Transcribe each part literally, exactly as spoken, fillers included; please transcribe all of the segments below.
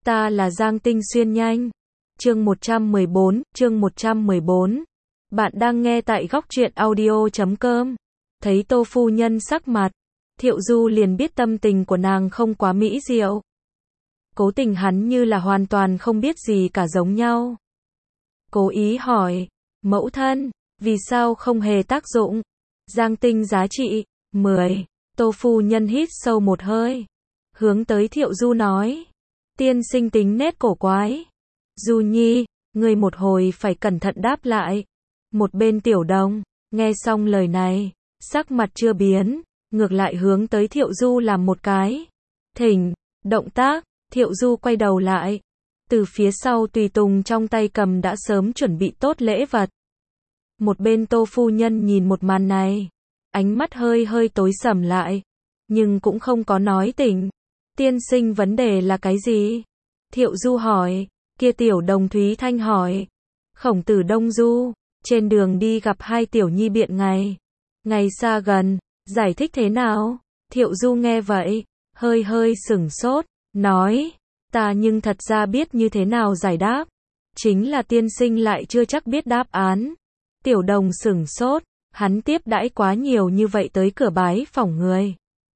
Ta là Giang Tinh Xuyên nhanh. Chương một trăm mười bốn, chương một trăm mười bốn. Bạn đang nghe tại góc truyện audio chấm com. Thấy Tô phu nhân sắc mặt, Thiệu Du liền biết tâm tình của nàng không quá mỹ diệu. Cố tình hắn như là hoàn toàn không biết gì cả giống nhau. Cố ý hỏi, mẫu thân, vì sao không hề tác dụng? Giang Tinh giá trị, mười. Tô phu nhân hít sâu một hơi. Hướng tới Thiệu Du nói, tiên sinh tính nét cổ quái. Du nhi, ngươi một hồi phải cẩn thận đáp lại. Một bên Tiểu Đồng, nghe xong lời này, sắc mặt chưa biến, ngược lại hướng tới Thiệu Du làm một cái thỉnh, động tác. Thiệu Du quay đầu lại, từ phía sau tùy tùng trong tay cầm đã sớm chuẩn bị tốt lễ vật. Một bên Tô phu nhân nhìn một màn này, ánh mắt hơi hơi tối sầm lại, nhưng cũng không có nói tỉnh. Tiên sinh vấn đề là cái gì? Thiệu Du hỏi. Kia Tiểu Đồng Thúy Thanh hỏi. Khổng tử Đông Du, trên đường đi gặp hai tiểu nhi biện ngày. Ngày xa gần, giải thích thế nào? Thiệu Du nghe vậy, hơi hơi sửng sốt, nói, ta nhưng thật ra biết như thế nào giải đáp. Chính là tiên sinh lại chưa chắc biết đáp án. Tiểu Đồng sửng sốt, hắn tiếp đãi quá nhiều như vậy tới cửa bái phỏng người.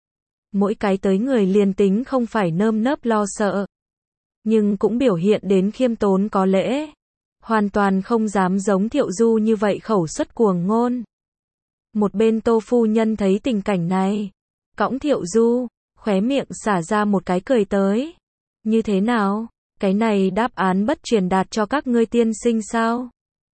Mỗi cái tới người liền tính không phải nơm nớp lo sợ, nhưng cũng biểu hiện đến khiêm tốn có lễ. Hoàn toàn không dám giống Thiệu Du như vậy khẩu xuất cuồng ngôn. Một bên Tô phu nhân thấy tình cảnh này, cõng Thiệu Du, khóe miệng xả ra một cái cười tới. Như thế nào? Cái này đáp án bất truyền đạt cho các ngươi tiên sinh sao?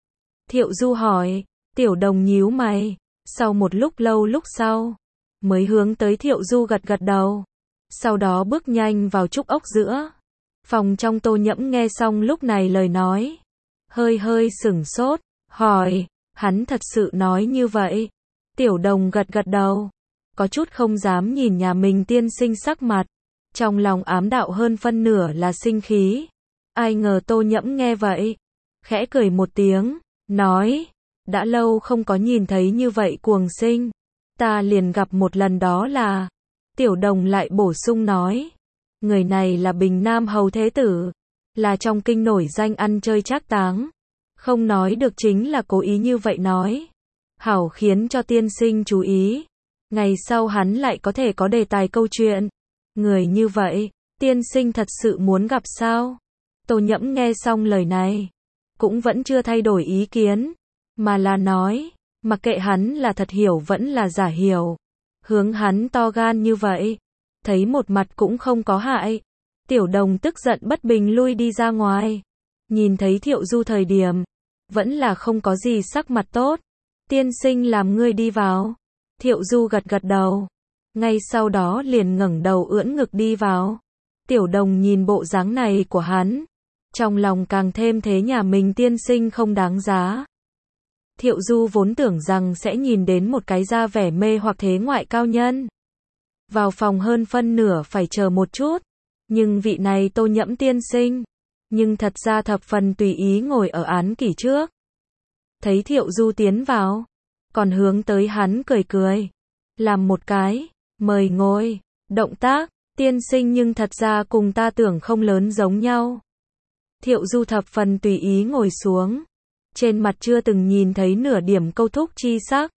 Thiệu Du hỏi. Tiểu Đồng nhíu mày, sau một lúc lâu lúc sau, mới hướng tới Thiệu Du gật gật đầu. Sau đó bước nhanh vào trúc ốc giữa. Phòng trong Tô Nhẫm nghe xong lúc này lời nói, hơi hơi sửng sốt, hỏi, hắn thật sự nói như vậy? Tiểu Đồng gật gật đầu, có chút không dám nhìn nhà mình tiên sinh sắc mặt, trong lòng ám đạo hơn phân nửa là sinh khí. Ai ngờ Tô Nhẫm nghe vậy, khẽ cười một tiếng, nói, đã lâu không có nhìn thấy như vậy cuồng sinh, ta liền gặp một lần đó là. Tiểu Đồng lại bổ sung nói, người này là Bình Nam Hầu Thế Tử, là trong kinh nổi danh ăn chơi trác táng. Không nói được chính là cố ý như vậy nói. Hảo khiến cho tiên sinh chú ý. Ngày sau hắn lại có thể có đề tài câu chuyện. Người như vậy, tiên sinh thật sự muốn gặp sao? Tô Nhẫm nghe xong lời này, cũng vẫn chưa thay đổi ý kiến, mà là nói, mặc kệ hắn là thật hiểu vẫn là giả hiểu. Hướng hắn to gan như vậy, thấy một mặt cũng không có hại. Tiểu Đồng tức giận bất bình lui đi ra ngoài. Nhìn thấy Thiệu Du thời điểm, vẫn là không có gì sắc mặt tốt. Tiên sinh làm ngươi đi vào. Thiệu Du gật gật đầu. Ngay sau đó liền ngẩng đầu ưỡn ngực đi vào. Tiểu Đồng nhìn bộ dáng này của hắn, trong lòng càng thêm thế nhà mình tiên sinh không đáng giá. Thiệu Du vốn tưởng rằng sẽ nhìn đến một cái da vẻ mê hoặc thế ngoại cao nhân. Vào phòng hơn phân nửa phải chờ một chút. Nhưng vị này Tô Nhẫm tiên sinh, nhưng thật ra thập phần tùy ý ngồi ở án kỷ trước. Thấy Thiệu Du tiến vào, còn hướng tới hắn cười cười. Làm một cái, mời ngồi, động tác, tiên sinh nhưng thật ra cùng ta tưởng không lớn giống nhau. Thiệu Du thập phần tùy ý ngồi xuống. Trên mặt chưa từng nhìn thấy nửa điểm câu thúc chi sắc.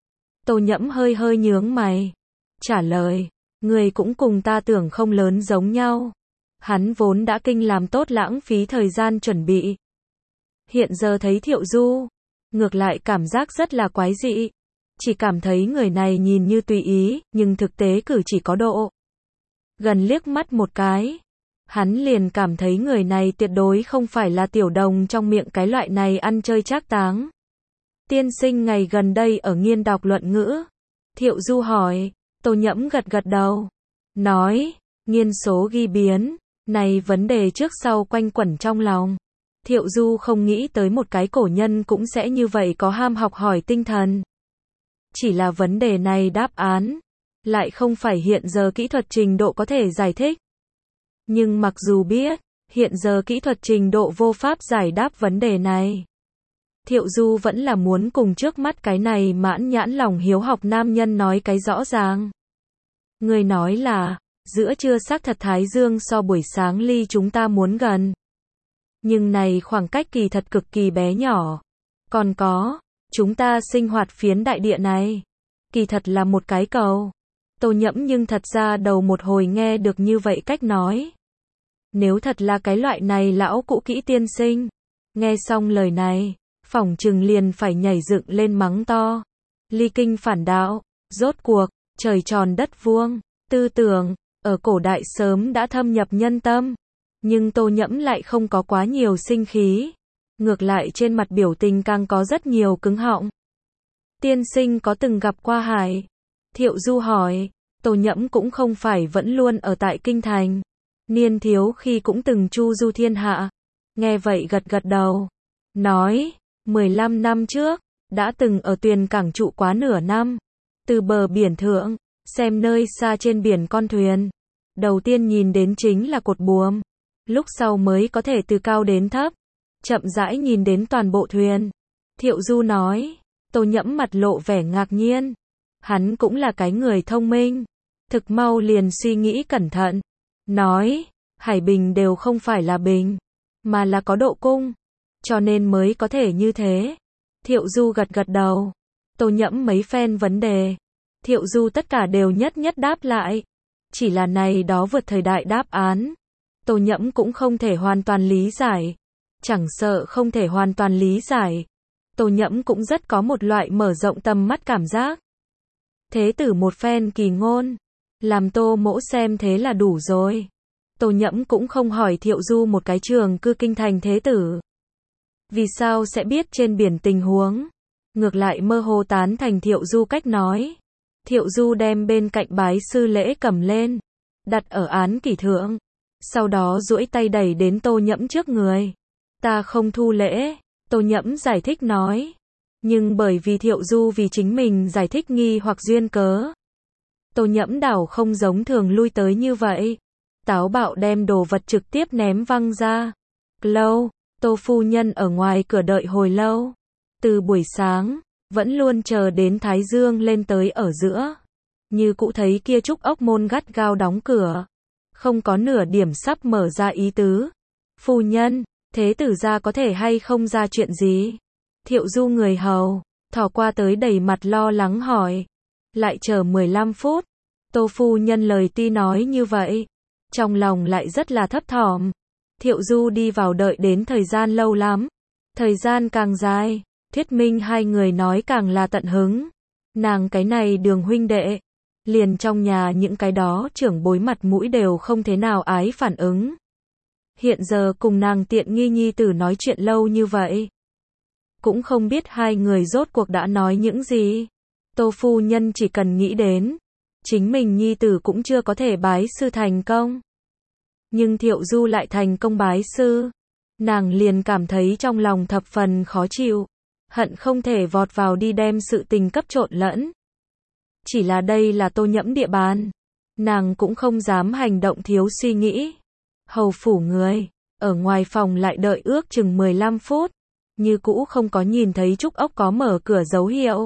Tô Nhẫm hơi hơi nhướng mày. Trả lời, người cũng cùng ta tưởng không lớn giống nhau. Hắn vốn đã kinh làm tốt lãng phí thời gian chuẩn bị. Hiện giờ thấy Thiệu Du, ngược lại cảm giác rất là quái dị. Chỉ cảm thấy người này nhìn như tùy ý, nhưng thực tế cử chỉ có độ. Gần liếc mắt một cái, hắn liền cảm thấy người này tuyệt đối không phải là Tiểu Đồng trong miệng cái loại này ăn chơi trác táng. Tiên sinh ngày gần đây ở nghiên đọc luận ngữ. Thiệu Du hỏi. Tô Nhẫm gật gật đầu, nói, nghiên số ghi biến, này vấn đề trước sau quanh quẩn trong lòng. Thiệu Du không nghĩ tới một cái cổ nhân cũng sẽ như vậy có ham học hỏi tinh thần. Chỉ là vấn đề này đáp án, lại không phải hiện giờ kỹ thuật trình độ có thể giải thích. Nhưng mặc dù biết, hiện giờ kỹ thuật trình độ vô pháp giải đáp vấn đề này. Thiệu Du vẫn là muốn cùng trước mắt cái này mãn nhãn lòng hiếu học nam nhân nói cái rõ ràng. Người nói là, giữa trưa xác thật thái dương so buổi sáng ly chúng ta muốn gần. Nhưng này khoảng cách kỳ thật cực kỳ bé nhỏ. Còn có, chúng ta sinh hoạt phiến đại địa này, kỳ thật là một cái cầu. Tô Nhẫm nhưng thật ra đầu một hồi nghe được như vậy cách nói. Nếu thật là cái loại này lão cũ kỹ tiên sinh, nghe xong lời này, phỏng chừng liền phải nhảy dựng lên mắng to. Ly kinh phản đạo, rốt cuộc, trời tròn đất vuông, tư tưởng, ở cổ đại sớm đã thâm nhập nhân tâm. Nhưng Tô Nhẫm lại không có quá nhiều sinh khí. Ngược lại trên mặt biểu tình càng có rất nhiều cứng họng. Tiên sinh có từng gặp qua hải? Thiệu Du hỏi. Tô Nhẫm cũng không phải vẫn luôn ở tại kinh thành. Niên thiếu khi cũng từng chu du thiên hạ. Nghe vậy gật gật đầu. Nói, mười lăm năm trước, đã từng ở Tuyền Cảng trụ quá nửa năm. Từ bờ biển thượng, xem nơi xa trên biển con thuyền. Đầu tiên nhìn đến chính là cột buồm. Lúc sau mới có thể từ cao đến thấp. Chậm rãi nhìn đến toàn bộ thuyền. Thiệu Du nói. Tô Nhẫm mặt lộ vẻ ngạc nhiên. Hắn cũng là cái người thông minh. Thực mau liền suy nghĩ cẩn thận. Nói, hải bình đều không phải là bình, mà là có độ cung. Cho nên mới có thể như thế. Thiệu Du gật gật đầu. Tô Nhẫm mấy phen vấn đề. Thiệu Du tất cả đều nhất nhất đáp lại. Chỉ là này đó vượt thời đại đáp án. Tô Nhẫm cũng không thể hoàn toàn lý giải. Chẳng sợ không thể hoàn toàn lý giải. Tô Nhẫm cũng rất có một loại mở rộng tầm mắt cảm giác. Thế tử một phen kỳ ngôn. Làm Tô Mỗ xem thế là đủ rồi. Tô Nhẫm cũng không hỏi Thiệu Du một cái trường cư kinh thành thế tử. Vì sao sẽ biết trên biển tình huống. Ngược lại mơ hồ tán thành Thiệu Du cách nói. Thiệu Du đem bên cạnh bái sư lễ cầm lên. Đặt ở án kỷ thượng. Sau đó duỗi tay đẩy đến Tô Nhẫm trước người. Ta không thu lễ. Tô Nhẫm giải thích nói. Nhưng bởi vì Thiệu Du vì chính mình giải thích nghi hoặc duyên cớ. Tô Nhẫm đảo không giống thường lui tới như vậy. Táo bạo đem đồ vật trực tiếp ném văng ra. Lâu, Tô phu nhân ở ngoài cửa đợi hồi lâu. Từ buổi sáng, vẫn luôn chờ đến Thái Dương lên tới ở giữa. Như cũ thấy kia trúc ốc môn gắt gao đóng cửa. Không có nửa điểm sắp mở ra ý tứ. Phu nhân, thế tử gia có thể hay không ra chuyện gì? Thiệu Du người hầu, thò qua tới đầy mặt lo lắng hỏi. Lại chờ mười lăm phút. Tô phu nhân lời ti nói như vậy. Trong lòng lại rất là thấp thỏm. Thiệu Du đi vào đợi đến thời gian lâu lắm. Thời gian càng dài, thuyết minh hai người nói càng là tận hứng. Nàng cái này Đường huynh đệ. Liền trong nhà những cái đó trưởng bối mặt mũi đều không thế nào ái phản ứng. Hiện giờ cùng nàng tiện nghi nhi tử nói chuyện lâu như vậy. Cũng không biết hai người rốt cuộc đã nói những gì. Tô phu nhân chỉ cần nghĩ đến. Chính mình nhi tử cũng chưa có thể bái sư thành công. Nhưng Thiệu Du lại thành công bái sư. Nàng liền cảm thấy trong lòng thập phần khó chịu. Hận không thể vọt vào đi đem sự tình cấp trộn lẫn. Chỉ là đây là Tô Nhẫm địa bàn. Nàng cũng không dám hành động thiếu suy nghĩ. Hầu phủ người, ở ngoài phòng lại đợi ước chừng mười lăm phút. Như cũ không có nhìn thấy trúc ốc có mở cửa dấu hiệu.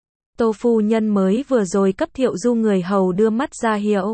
Tô phu nhân mới vừa rồi cấp Thiệu Du người hầu đưa mắt ra hiệu.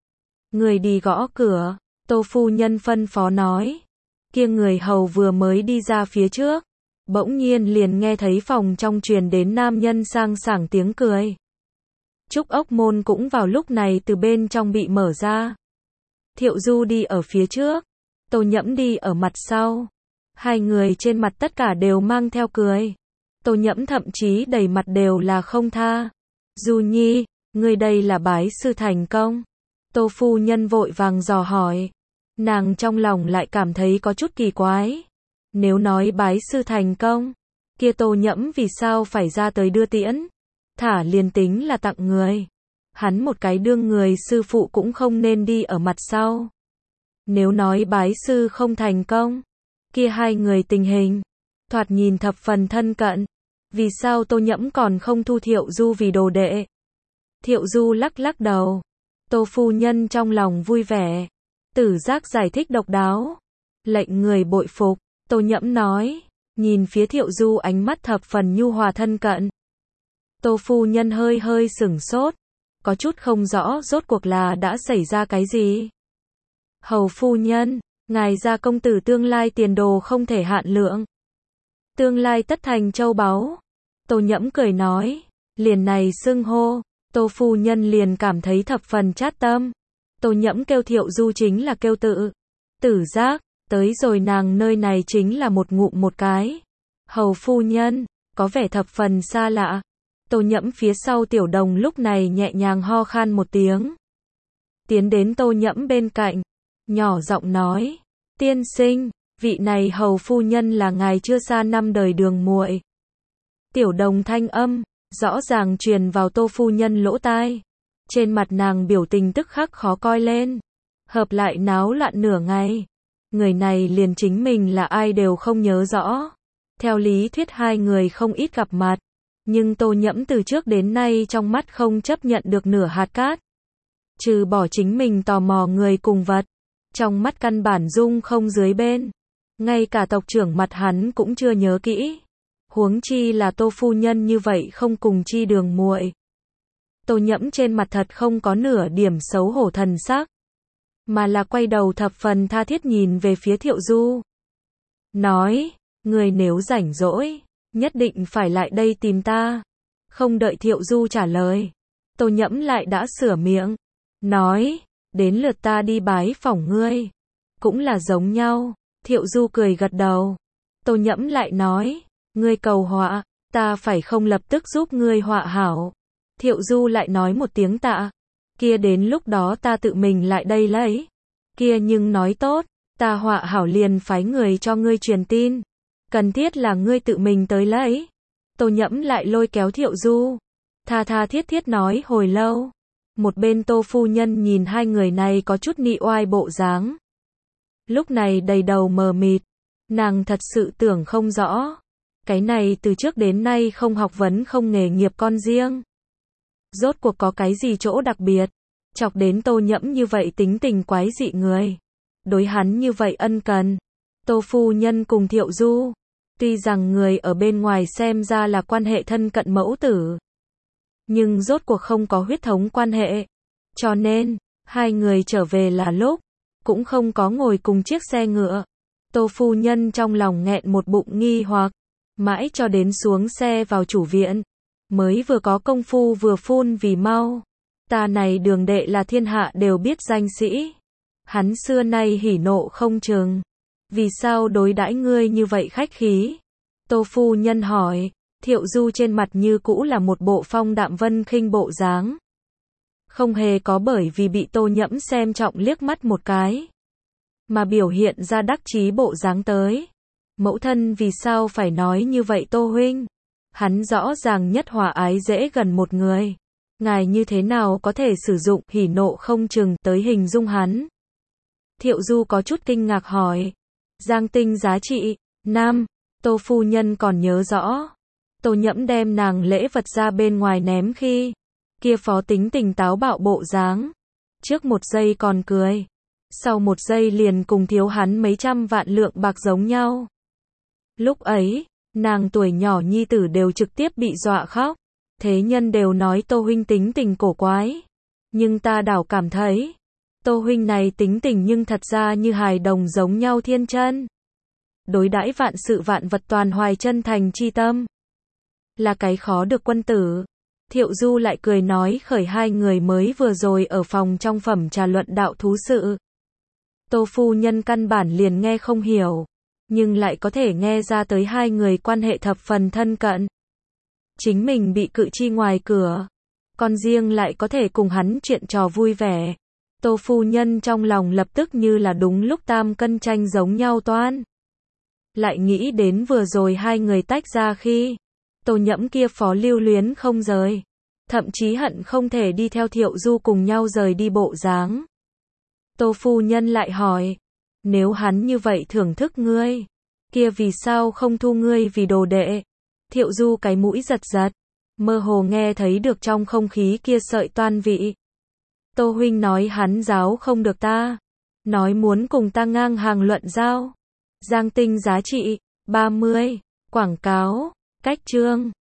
Người đi gõ cửa, Tô phu nhân phân phó nói. Kia người hầu vừa mới đi ra phía trước. Bỗng nhiên liền nghe thấy phòng trong truyền đến nam nhân sang sảng tiếng cười. Trúc ốc môn cũng vào lúc này từ bên trong bị mở ra. Thiệu Du đi ở phía trước. Tô Nhẫm đi ở mặt sau. Hai người trên mặt tất cả đều mang theo cười. Tô Nhẫm thậm chí đầy mặt đều là không tha. Du nhi, ngươi đây là bái sư thành công. Tô phu nhân vội vàng dò hỏi. Nàng trong lòng lại cảm thấy có chút kỳ quái. Nếu nói bái sư thành công, kia Tô Nhẫm vì sao phải ra tới đưa tiễn? Thả liền tính là tặng người. Hắn một cái đương người sư phụ cũng không nên đi ở mặt sau. Nếu nói bái sư không thành công, kia hai người tình hình, thoạt nhìn thập phần thân cận. Vì sao Tô Nhẫm còn không thu Thiệu Du vì đồ đệ? Thiệu Du lắc lắc đầu. Tô phu nhân trong lòng vui vẻ. Tử giác giải thích độc đáo. Lệnh người bội phục. Tô Nhẫm nói. Nhìn phía Thiệu Du ánh mắt thập phần nhu hòa thân cận. Tô phu nhân hơi hơi sửng sốt. có chút không rõ rốt cuộc là đã xảy ra cái gì. Hầu phu nhân, ngài gia công tử tương lai tiền đồ không thể hạn lượng. Tương lai tất thành châu báu. Tô Nhẫm cười nói, liền này xưng hô, Tô phu nhân liền cảm thấy thập phần chát tâm. Tô Nhẫm kêu Thiệu Du chính là kêu tự, tử giác, tới rồi nàng nơi này chính là một ngụm một cái. Hầu phu nhân, có vẻ thập phần xa lạ. Tô Nhẫm phía sau Tiểu Đồng lúc này nhẹ nhàng ho khan một tiếng. Tiến đến Tô Nhẫm bên cạnh, nhỏ giọng nói, tiên sinh, vị này hầu phu nhân là ngài chưa xa năm đời đường muội. Tiểu Đồng thanh âm, rõ ràng truyền vào Tô phu nhân lỗ tai. Trên mặt nàng biểu tình tức khắc khó coi lên. Hợp lại náo loạn nửa ngày. Người này liền chính mình là ai đều không nhớ rõ. Theo lý thuyết hai người không ít gặp mặt. Nhưng Tô Nhẫm từ trước đến nay trong mắt không chấp nhận được nửa hạt cát. Trừ bỏ chính mình tò mò người cùng vật. Trong mắt căn bản dung không dưới bên. Ngay cả tộc trưởng mặt hắn cũng chưa nhớ kỹ. Huống chi là Tô phu nhân như vậy không cùng chi đường muội. Tô Nhẫm trên mặt thật không có nửa điểm xấu hổ thần sắc. Mà là quay đầu thập phần tha thiết nhìn về phía Thiệu Du. Nói, người nếu rảnh rỗi, nhất định phải lại đây tìm ta. Không đợi Thiệu Du trả lời. Tô Nhẫm lại đã sửa miệng. Nói, đến lượt ta đi bái phỏng ngươi. Cũng là giống nhau. Thiệu Du cười gật đầu. Tô Nhẫm lại nói, ngươi cầu họa, ta phải không lập tức giúp ngươi họa hảo. Thiệu Du lại nói một tiếng tạ. Kia đến lúc đó ta tự mình lại đây lấy. Kia nhưng nói tốt, ta họa hảo liền phái người cho ngươi truyền tin. Cần thiết là ngươi tự mình tới lấy. Tô Nhẫm lại lôi kéo Thiệu Du. Tha tha thiết thiết nói hồi lâu. Một bên Tô phu nhân nhìn hai người này có chút nị oai bộ dáng. Lúc này đầy đầu mờ mịt. Nàng thật sự tưởng không rõ. Cái này từ trước đến nay không học vấn không nghề nghiệp con riêng. Rốt cuộc có cái gì chỗ đặc biệt. Chọc đến Tô Nhẫm như vậy tính tình quái dị người. Đối hắn như vậy ân cần. Tô phu nhân cùng Thiệu Du. Tuy rằng người ở bên ngoài xem ra là quan hệ thân cận mẫu tử. Nhưng rốt cuộc không có huyết thống quan hệ. Cho nên, hai người trở về là lúc. Cũng không có ngồi cùng chiếc xe ngựa. Tô phu nhân trong lòng nghẹn một bụng nghi hoặc. Mãi cho đến xuống xe vào chủ viện. Mới vừa có công phu vừa phun vì mau. Ta này đường đệ là thiên hạ đều biết danh sĩ. Hắn xưa nay hỉ nộ không chừng. Vì sao đối đãi ngươi như vậy khách khí? Tô phu nhân hỏi. Thiệu Du trên mặt như cũ là một bộ phong đạm vân khinh bộ dáng. Không hề có bởi vì bị Tô Nhẫm xem trọng liếc mắt một cái. Mà biểu hiện ra đắc chí bộ dáng tới. Mẫu thân vì sao phải nói như vậy Tô huynh? Hắn rõ ràng nhất hòa ái dễ gần một người. Ngài như thế nào có thể sử dụng hỉ nộ không chừng tới hình dung hắn? Thiệu Du có chút kinh ngạc hỏi. Giang tinh giá trị, nam, Tô phu nhân còn nhớ rõ. Tô Nhẫm đem nàng lễ vật ra bên ngoài ném khi. Kia phó tính tình táo bạo bộ dáng. Trước một giây còn cười. Sau một giây liền cùng thiếu hắn mấy trăm vạn lượng bạc giống nhau. Lúc ấy, nàng tuổi nhỏ nhi tử đều trực tiếp bị dọa khóc. Thế nhân đều nói Tô huynh tính tình cổ quái. Nhưng ta đảo cảm thấy, Tô huynh này tính tình nhưng thật ra như hài đồng giống nhau thiên chân. Đối đãi vạn sự vạn vật toàn hoài chân thành chi tâm. Là cái khó được quân tử. Thiệu Du lại cười nói khởi hai người mới vừa rồi ở phòng trong phẩm trà luận đạo thú sự. Tô phu nhân căn bản liền nghe không hiểu. Nhưng lại có thể nghe ra tới hai người quan hệ thập phần thân cận. Chính mình bị cự chi ngoài cửa. Con riêng lại có thể cùng hắn chuyện trò vui vẻ. Tô phu nhân trong lòng lập tức như là đúng lúc tam cân tranh giống nhau toan. Lại nghĩ đến vừa rồi hai người tách ra khi. Tô Nhẫm kia phó lưu luyến không rời. Thậm chí hận không thể đi theo Thiệu Du cùng nhau rời đi bộ dáng. Tô phu nhân lại hỏi. Nếu hắn như vậy thưởng thức ngươi. Kia vì sao không thu ngươi vì đồ đệ? Thiệu Du cái mũi giật giật. Mơ hồ nghe thấy được trong không khí kia sợi toan vị. Tô huynh nói hắn giáo không được ta. Nói muốn cùng ta ngang hàng luận giao. Giang tinh giá trị. ba mươi. Quảng cáo. Cách chương.